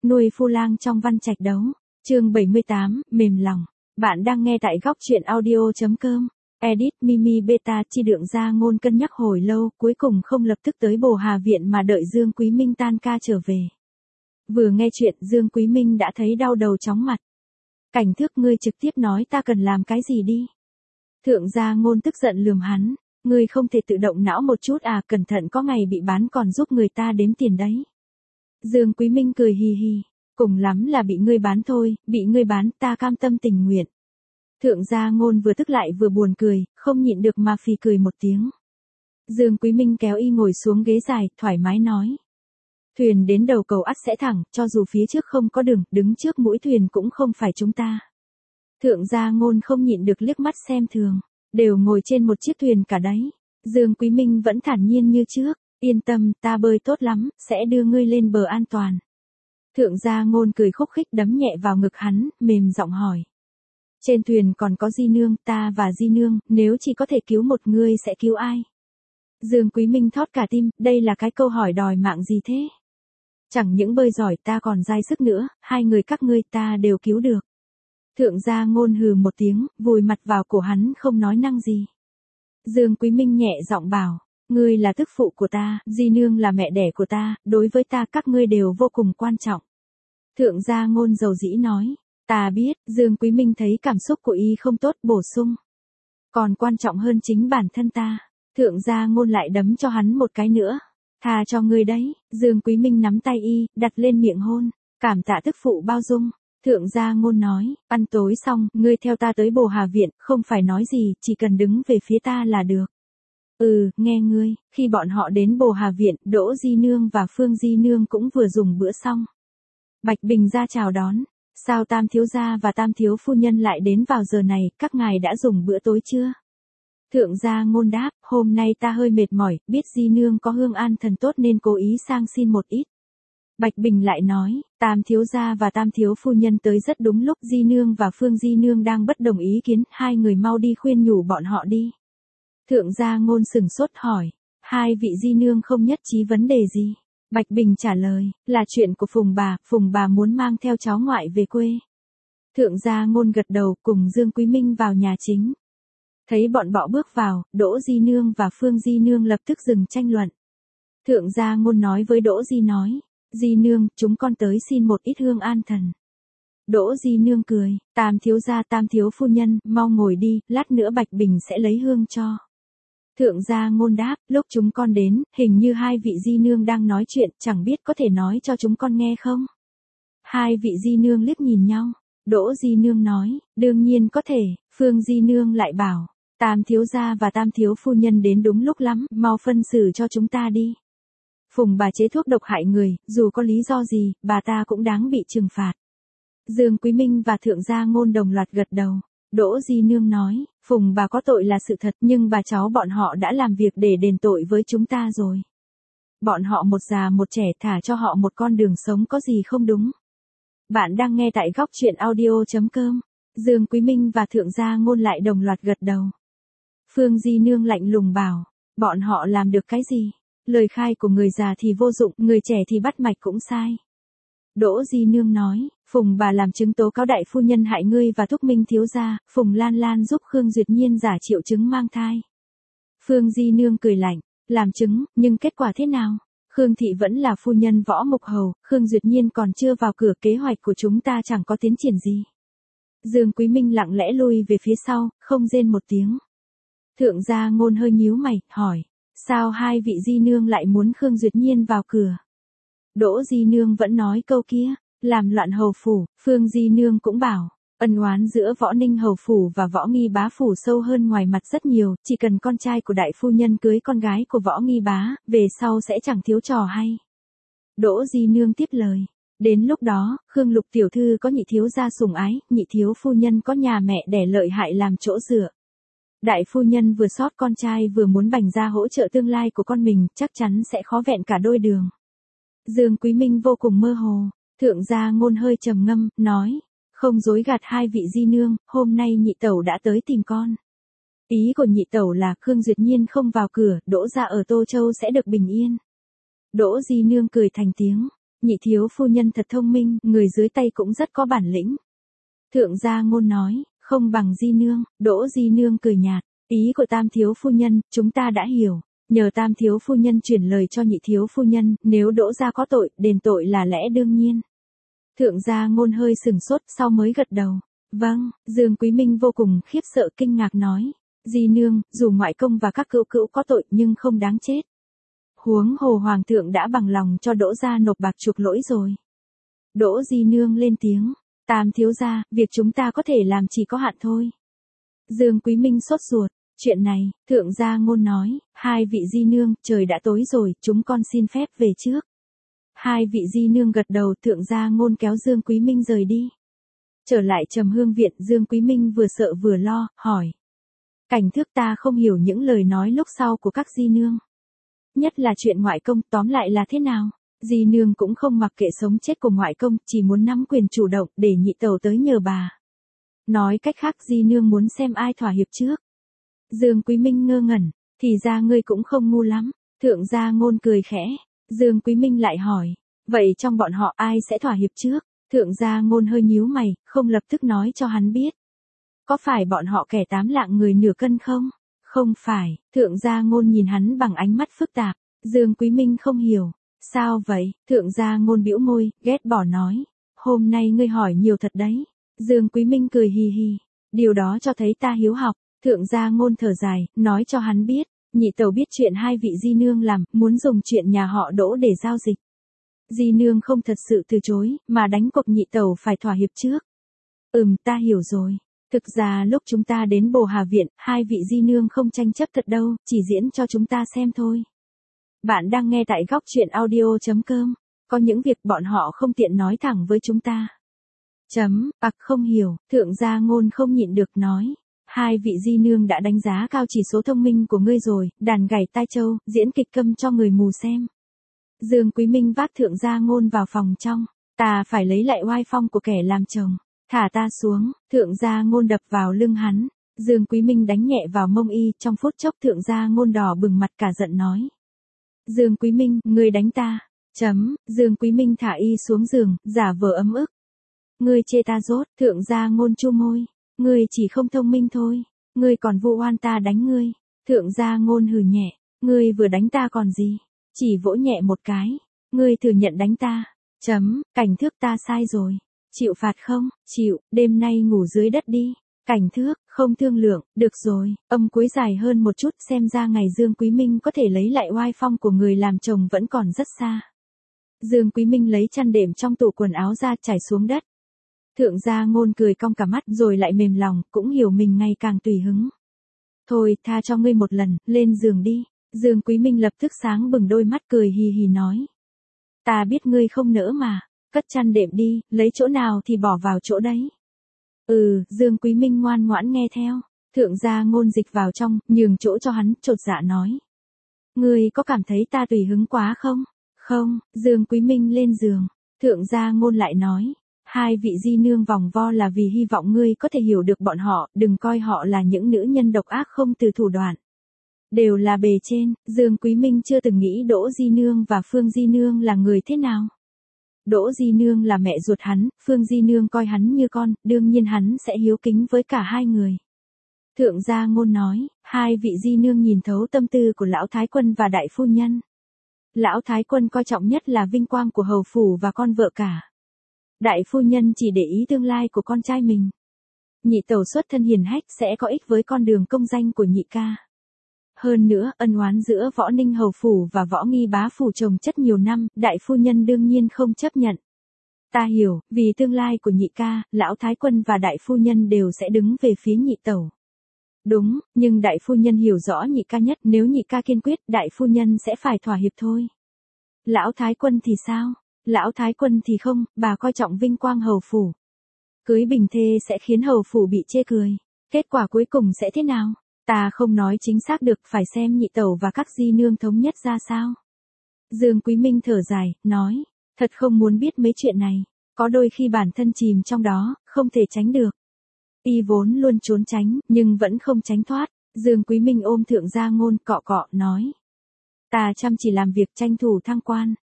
nuôi phu lang trong văn trạch đấu. Chương 78, mềm lòng. Bạn đang nghe tại góc truyện audio.com. Edit Mimi Beta Chi Đượng Gia Ngôn cân nhắc hồi lâu, cuối cùng không lập tức tới Bồ Hà Viện mà đợi Dương Quý Minh tan ca trở về. Vừa nghe chuyện Dương Quý Minh đã thấy đau đầu chóng mặt. Cảnh Thước, ngươi trực tiếp nói ta cần làm cái gì đi. Thượng Gia Ngôn tức giận lườm hắn, ngươi không thể tự động não một chút à, cẩn thận có ngày bị bán còn giúp người ta đếm tiền đấy. Dương Quý Minh cười hì hì, cùng lắm là bị ngươi bán thôi, bị ngươi bán ta cam tâm tình nguyện. Thượng Gia Ngôn vừa tức lại vừa buồn cười, không nhịn được mà phì cười một tiếng. Dương Quý Minh kéo y ngồi xuống ghế dài, thoải mái nói. Thuyền đến đầu cầu ắt sẽ thẳng, cho dù phía trước không có đường, đứng trước mũi thuyền cũng không phải chúng ta. Thượng Gia Ngôn không nhịn được liếc mắt xem thường, đều ngồi trên một chiếc thuyền cả đấy. Dương Quý Minh vẫn thản nhiên như trước, yên tâm, ta bơi tốt lắm, sẽ đưa ngươi lên bờ an toàn. Thượng Gia Ngôn cười khúc khích đấm nhẹ vào ngực hắn, mềm giọng hỏi. Trên thuyền còn có Di Nương, ta và Di Nương, nếu chỉ có thể cứu một người sẽ cứu ai? Dương Quý Minh thót cả tim, đây là cái câu hỏi đòi mạng gì thế? Chẳng những bơi giỏi ta còn dai sức nữa, hai người các ngươi ta đều cứu được. Thượng Gia Ngôn hừ một tiếng, vùi mặt vào cổ hắn không nói năng gì. Dương Quý Minh nhẹ giọng bảo, ngươi là tức phụ của ta, Di Nương là mẹ đẻ của ta, đối với ta các ngươi đều vô cùng quan trọng. Thượng Gia Ngôn dầu dĩ nói, ta biết. Dương Quý Minh thấy cảm xúc của y không tốt, bổ sung. Còn quan trọng hơn chính bản thân ta. Thượng Gia Ngôn lại đấm cho hắn một cái nữa. Tha cho ngươi đấy. Dương Quý Minh nắm tay y, đặt lên miệng hôn. Cảm tạ tức phụ bao dung. Thượng Gia Ngôn nói, ăn tối xong, ngươi theo ta tới Bồ Hà Viện, không phải nói gì, chỉ cần đứng về phía ta là được. Nghe ngươi. Khi bọn họ đến Bồ Hà Viện, Đỗ Di Nương và Phương Di Nương cũng vừa dùng bữa xong. Bạch Bình ra chào đón. Sao Tam thiếu gia và Tam thiếu phu nhân lại đến vào giờ này, các ngài đã dùng bữa tối chưa? Thượng Gia Ngôn đáp, hôm nay ta hơi mệt mỏi, biết Di Nương có hương an thần tốt nên cố ý sang xin một ít. Bạch Bình lại nói, Tam thiếu gia và Tam thiếu phu nhân tới rất đúng lúc, Di Nương và Phương Di Nương đang bất đồng ý kiến, hai người mau đi khuyên nhủ bọn họ đi. Thượng Gia Ngôn sừng sốt hỏi, hai vị Di Nương không nhất trí vấn đề gì? Bạch Bình trả lời, là chuyện của Phùng bà muốn mang theo cháu ngoại về quê. Thượng Gia Ngôn gật đầu, cùng Dương Quý Minh vào nhà chính. Thấy bọn họ bước vào, Đỗ Di Nương và Phương Di Nương lập tức dừng tranh luận. Thượng Gia Ngôn nói với Đỗ Di nói, Di Nương, chúng con tới xin một ít hương an thần. Đỗ Di Nương cười, Tam thiếu gia Tam thiếu phu nhân, mau ngồi đi, lát nữa Bạch Bình sẽ lấy hương cho. Thượng Gia Ngôn đáp, lúc chúng con đến, hình như hai vị Di Nương đang nói chuyện, chẳng biết có thể nói cho chúng con nghe không? Hai vị Di Nương liếc nhìn nhau. Đỗ Di Nương nói, đương nhiên có thể. Phương Di Nương lại bảo, Tam thiếu gia và Tam thiếu phu nhân đến đúng lúc lắm, mau phân xử cho chúng ta đi. Phùng bà chế thuốc độc hại người, dù có lý do gì, bà ta cũng đáng bị trừng phạt. Dương Quý Minh và Thượng Gia Ngôn đồng loạt gật đầu. Đỗ Di Nương nói, Phùng bà có tội là sự thật, nhưng bà cháu bọn họ đã làm việc để đền tội với chúng ta rồi. Bọn họ một già một trẻ, thả cho họ một con đường sống có gì không đúng. Bạn đang nghe tại góc truyện audio.com. Dương Quý Minh và Thượng Gia Ngôn lại đồng loạt gật đầu. Phương Di Nương lạnh lùng bảo, bọn họ làm được cái gì? Lời khai của người già thì vô dụng, người trẻ thì bắt mạch cũng sai. Đỗ Di Nương nói, Phùng bà làm chứng tố cáo đại phu nhân hại ngươi và Thúc Minh thiếu gia, Phùng Lan Lan giúp Khương Duyệt Nhiên giả triệu chứng mang thai. Phương Di Nương cười lạnh, làm chứng, nhưng kết quả thế nào? Khương thị vẫn là phu nhân Võ Mục Hầu, Khương Duyệt Nhiên còn chưa vào cửa, kế hoạch của chúng ta chẳng có tiến triển gì. Dương Quý Minh lặng lẽ lui về phía sau, không rên một tiếng. Thượng Gia Ngôn hơi nhíu mày, hỏi, sao hai vị Di Nương lại muốn Khương Duyệt Nhiên vào cửa? Đỗ Di Nương vẫn nói câu kia, làm loạn hầu phủ. Phương Di Nương cũng bảo, ân oán giữa Võ Ninh hầu phủ và Võ Nghi bá phủ sâu hơn ngoài mặt rất nhiều, chỉ cần con trai của đại phu nhân cưới con gái của Võ Nghi bá, về sau sẽ chẳng thiếu trò hay. Đỗ Di Nương tiếp lời, đến lúc đó, Khương Lục tiểu thư có nhị thiếu gia sủng ái, nhị thiếu phu nhân có nhà mẹ đẻ lợi hại làm chỗ dựa. Đại phu nhân vừa sót con trai vừa muốn bành ra hỗ trợ tương lai của con mình, chắc chắn sẽ khó vẹn cả đôi đường. Dương Quý Minh vô cùng mơ hồ. Thượng Gia Ngôn hơi trầm ngâm, nói, không dối gạt hai vị Di Nương, hôm nay nhị tẩu đã tới tìm con. Ý của nhị tẩu là Khương Duyệt Nhiên không vào cửa, Đỗ gia ở Tô Châu sẽ được bình yên. Đỗ Di Nương cười thành tiếng, Nhị thiếu phu nhân thật thông minh, người dưới tay cũng rất có bản lĩnh. Thượng gia Ngôn nói, không bằng Di nương. Đỗ Di nương cười nhạt, ý của tam thiếu phu nhân, chúng ta đã hiểu. Nhờ tam thiếu phu nhân chuyển lời cho nhị thiếu phu nhân, nếu Đỗ gia có tội, đền tội là lẽ đương nhiên. Thượng gia Ngôn hơi sừng sốt, sau mới gật đầu. Vâng. Dương Quý Minh vô cùng khiếp sợ kinh ngạc nói, Di nương, dù ngoại công và các cữu cữu có tội nhưng không đáng chết. Huống hồ hoàng thượng đã bằng lòng cho Đỗ gia nộp bạc chuộc lỗi rồi. Đỗ Di nương lên tiếng, tam thiếu gia, việc chúng ta có thể làm chỉ có hạn thôi. Dương Quý Minh sốt ruột, chuyện này, thượng gia Ngôn nói, hai vị Di nương, trời đã tối rồi, chúng con xin phép về trước. Hai vị Di nương gật đầu, thượng gia Ngôn kéo Dương Quý Minh rời đi. Trở lại Trầm Hương viện, Dương Quý Minh vừa sợ vừa lo, hỏi. Cảnh Thước, ta không hiểu những lời nói lúc sau của các Di nương. Nhất là chuyện ngoại công, tóm lại là thế nào? Di nương cũng không mặc kệ sống chết của ngoại công, chỉ muốn nắm quyền chủ động để nhị tẩu tới nhờ bà. Nói cách khác, Di nương muốn xem ai thỏa hiệp trước. Dương Quý Minh ngơ ngẩn, thì ra ngươi cũng không ngu lắm. Thượng gia Ngôn cười khẽ. Dương Quý Minh lại hỏi, vậy trong bọn họ ai sẽ thỏa hiệp trước? Thượng gia Ngôn hơi nhíu mày, không lập tức nói cho hắn biết. Có phải bọn họ kẻ 8 lạng người nửa cân không? Không phải. Thượng gia Ngôn nhìn hắn bằng ánh mắt phức tạp. Dương Quý Minh không hiểu. Sao vậy? Thượng gia Ngôn bĩu môi, ghét bỏ nói. Hôm nay ngươi hỏi nhiều thật đấy. Dương Quý Minh cười hì hì. Điều đó cho thấy ta hiếu học. Thượng gia Ngôn thở dài, nói cho hắn biết. Nhị tẩu biết chuyện hai vị Di nương làm, muốn dùng chuyện nhà họ Đỗ để giao dịch. Di nương không thật sự từ chối, mà đánh cuộc nhị tẩu phải thỏa hiệp trước. Ta hiểu rồi. Thực ra lúc chúng ta đến Bồ Hà Viện, hai vị Di nương không tranh chấp thật đâu, chỉ diễn cho chúng ta xem thôi. Bạn đang nghe tại góc truyện audio.com. Có những việc bọn họ không tiện nói thẳng với chúng ta. Không hiểu, thượng gia Ngôn không nhịn được nói. Hai vị Di nương đã đánh giá cao chỉ số thông minh của ngươi rồi, đàn gảy tai châu, diễn kịch câm cho người mù xem. Dương Quý Minh vác thượng gia Ngôn vào phòng trong. Ta phải lấy lại oai phong của kẻ làm chồng. Thả ta xuống, thượng gia Ngôn đập vào lưng hắn. Dương Quý Minh đánh nhẹ vào mông y, trong phút chốc thượng gia Ngôn đỏ bừng mặt cả giận nói. Dương Quý Minh, ngươi đánh ta. Dương Quý Minh thả y xuống giường, giả vờ ấm ức. Ngươi chê ta dốt, thượng gia Ngôn chu môi. Ngươi chỉ không thông minh thôi. Ngươi còn vu oan ta đánh ngươi. Thượng gia Ngôn hừ nhẹ. Ngươi vừa đánh ta còn gì? Chỉ vỗ nhẹ một cái. Ngươi thừa nhận đánh ta. Cảnh Thước, ta sai rồi. Chịu phạt không? Chịu, đêm nay ngủ dưới đất đi. Cảnh Thước, không thương lượng, được rồi. Âm cuối dài hơn một chút, xem ra ngày Dương Quý Minh có thể lấy lại oai phong của người làm chồng vẫn còn rất xa. Dương Quý Minh lấy chăn đệm trong tủ quần áo ra trải xuống đất. Thượng gia Ngôn cười cong cả mắt rồi lại mềm lòng, cũng hiểu mình ngày càng tùy hứng. Thôi, tha cho ngươi một lần, lên giường đi. Dương Quý Minh lập tức sáng bừng đôi mắt cười hì hì nói. Ta biết ngươi không nỡ mà, cất chăn đệm đi, lấy chỗ nào thì bỏ vào chỗ đấy. Dương Quý Minh ngoan ngoãn nghe theo. Thượng gia Ngôn dịch vào trong, nhường chỗ cho hắn, chột dạ nói. Ngươi có cảm thấy ta tùy hứng quá không? Không. Dương Quý Minh lên giường. Thượng gia Ngôn lại nói. Hai vị Di nương vòng vo là vì hy vọng ngươi có thể hiểu được bọn họ, đừng coi họ là những nữ nhân độc ác không từ thủ đoạn. Đều là bề trên, Dương Quý Minh chưa từng nghĩ Đỗ Di nương và Phương Di nương là người thế nào. Đỗ Di nương là mẹ ruột hắn, Phương Di nương coi hắn như con, đương nhiên hắn sẽ hiếu kính với cả hai người. Thượng gia Ngôn nói, hai vị Di nương nhìn thấu tâm tư của lão thái quân và đại phu nhân. Lão thái quân coi trọng nhất là vinh quang của hầu phủ và con vợ cả. Đại phu nhân chỉ để ý tương lai của con trai mình. Nhị tẩu xuất thân hiền hách sẽ có ích với con đường công danh của nhị ca. Hơn nữa, ân oán giữa Võ Ninh hầu phủ và Võ Nghi bá phủ chồng chất nhiều năm, đại phu nhân đương nhiên không chấp nhận. Ta hiểu, vì tương lai của nhị ca, lão thái quân và đại phu nhân đều sẽ đứng về phía nhị tẩu. Đúng, nhưng đại phu nhân hiểu rõ nhị ca nhất, nếu nhị ca kiên quyết, đại phu nhân sẽ phải thỏa hiệp thôi. Lão thái quân thì sao? Lão thái quân thì không, bà coi trọng vinh quang hầu phủ. Cưới bình thê sẽ khiến hầu phủ bị chê cười. Kết quả cuối cùng sẽ thế nào? Ta không nói chính xác được, phải xem nhị tẩu và các Di nương thống nhất ra sao. Dương Quý Minh thở dài, nói, thật không muốn biết mấy chuyện này, có đôi khi bản thân chìm trong đó, không thể tránh được. Y vốn luôn trốn tránh, nhưng vẫn không tránh thoát. Dương Quý Minh ôm thượng gia Ngôn cọ cọ, nói. Ta chăm chỉ làm việc tranh thủ thăng quan.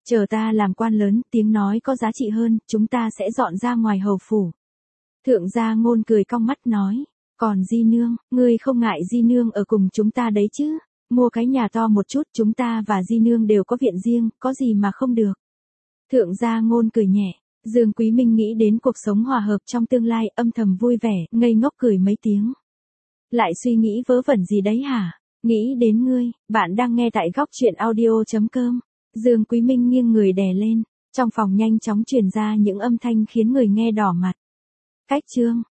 Chờ ta làm quan lớn, tiếng nói có giá trị hơn, chúng ta sẽ dọn ra ngoài hầu phủ. Thượng gia Ngôn cười cong mắt nói, còn Di Nương, ngươi không ngại Di Nương ở cùng chúng ta đấy chứ, mua cái nhà to một chút, chúng ta và Di Nương đều có viện riêng, có gì mà không được. Thượng gia Ngôn cười nhẹ, Dương Quý Minh nghĩ đến cuộc sống hòa hợp trong tương lai, âm thầm vui vẻ, ngây ngốc cười mấy tiếng. Lại suy nghĩ vớ vẩn gì đấy hả? Nghĩ đến ngươi, bạn đang nghe tại góc truyện audio.com. Dương Quý Minh nghiêng người đè lên, trong phòng nhanh chóng truyền ra những âm thanh khiến người nghe đỏ mặt. Cách chương